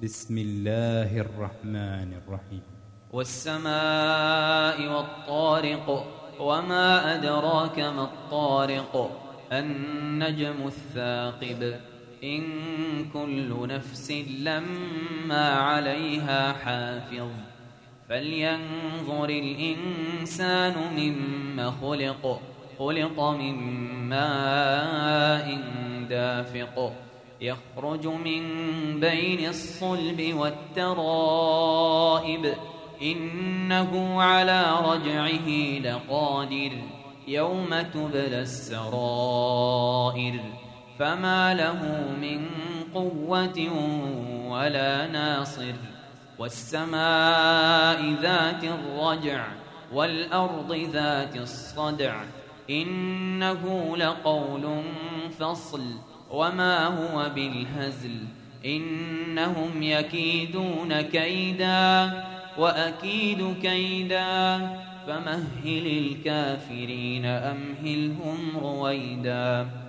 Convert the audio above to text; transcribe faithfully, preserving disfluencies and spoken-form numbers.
بسم الله الرحمن الرحيم. والسماء والطارق وما أدراك ما الطارق النجم الثاقب إن كل نفس لما عليها حافظ فلينظر الإنسان مما خلق خلق من ماء دافق يخرج من بين الصلب والترائب إنه على رجعه لقادر يوم تبلى السرائر فما له من قوة ولا ناصر والسماء ذات الرجع والأرض ذات الصدع إنه لقول فصل وما هو بالهزل إنهم يكيدون كيدا وأكيد كيدا فمهل الكافرين أمهلهم رويدا